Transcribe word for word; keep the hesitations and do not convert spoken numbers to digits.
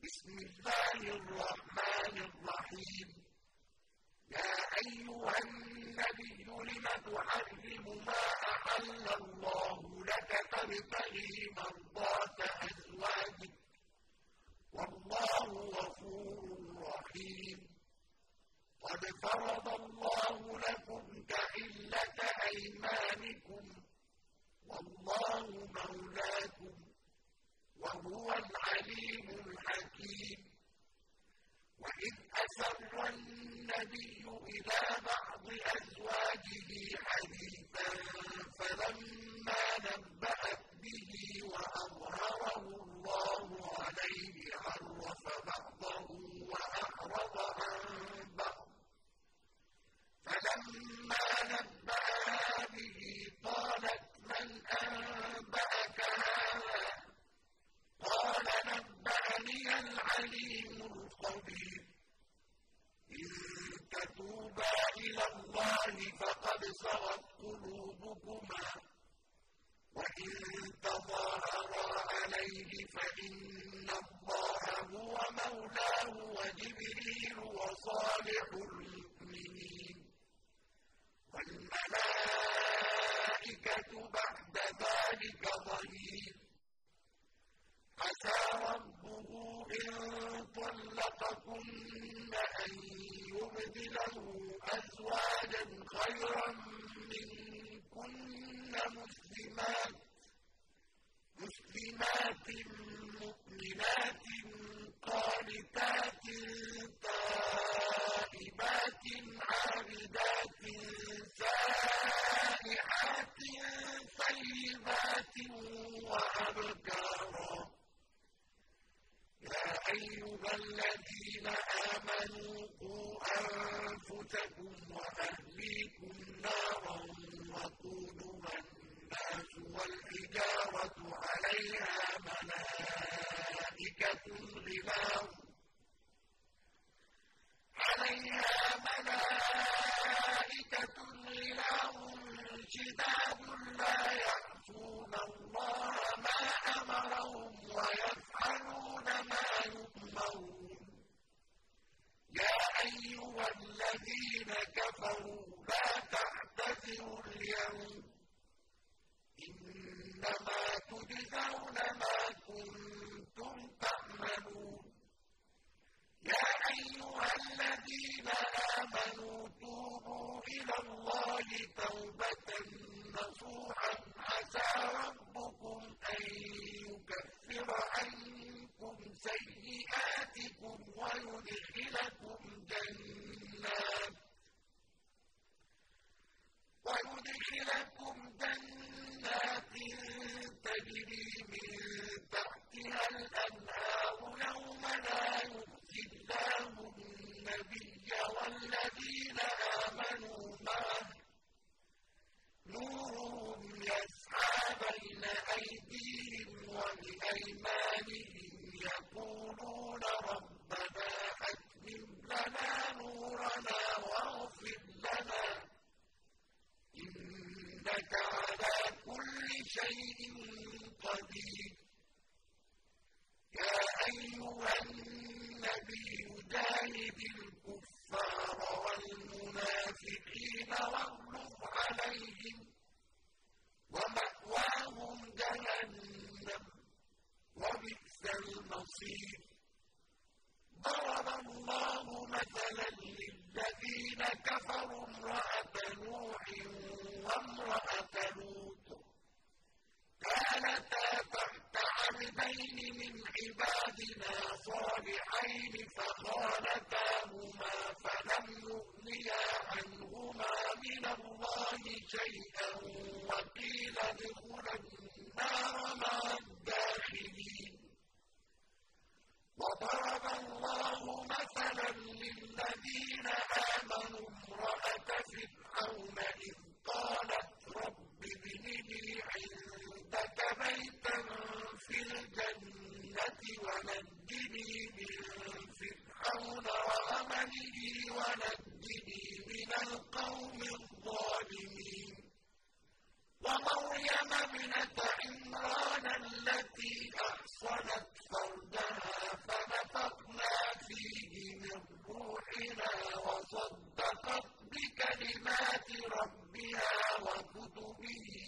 بسم الله الرحمن الرحيم يا أيها النبي لم تحرم ما أحل الله لك تبتغي مرضات أزواجك والله غفور رحيم قد فرض الله لكم تحلة أيمانكم والله مولاكم وهو العليم الحكيم وإذ أسر النبي إلى بعض أزواجه حديثا فلما نبأت به وأظهره الله عليه عرف بعضه وأعرض عن بعض فلما نبأها به قالت من أنبأك هذا قال نبأني العليم الخبير إن تتوبا إلى الله فقد صغت قلوبكما وإن تظاهرا عليه فإن الله هو مولاه وجبريل وصالح المؤمنين والملائكة بعد ذلك ظهير عسى ربه إن طلقكن أن يبدله أزواجا خيرا منكن مسلمات مسلمات مؤمنات قانتات تائبات عابدات سائحات طيبات وأبكارا يا أيها الذين آمنوا قوا أنفسكم وأهليكم نارا وقودها الناس والحجارة عليها ملائكة غلاظ عليها ملائكة غلاظ شداد لا يعصون الله ما أمرهم ويفعلون ما يؤمرون يا أيها الذين كفروا لا تعتذروا اليوم إنما تجزون ما كنتم تعملون يا أيها الذين آمنوا توبوا إلى الله توبة نصوحا عسى ربكم أن يكفر عنكم سيئاتكم ويدخلكم جنات ويدخلكم جنات تجري من تحتها الأنهار يوم لا يخزي الله النبي والذين آمنوا معه نورهم يسعى بين أيديهم وبأيمانهم يقولون ربنا أتمم لنا نورنا واغفر لنا إنك على كل شيء قدير يا أيها النبي جاهد الكفار والمنافقين واغلظ عليهم ومأواهم جهنم وبئس المصير ضرب الله مثلا للذين كفروا امرأة نوح وامرأة لوط كانتا تحت عبدين من عبادنا صالحين فخانتاهما فلم يغنيا عنهما من الله شيئا وقيل ادخلا النار مع الداخلين وضرب الله مثلا للذين آمنوا امرأة فرعون إذ قالت رب ابن لي عندك بيتا في الجنة ونجني من فرعون وعمله ونجني من القوم الظالمين به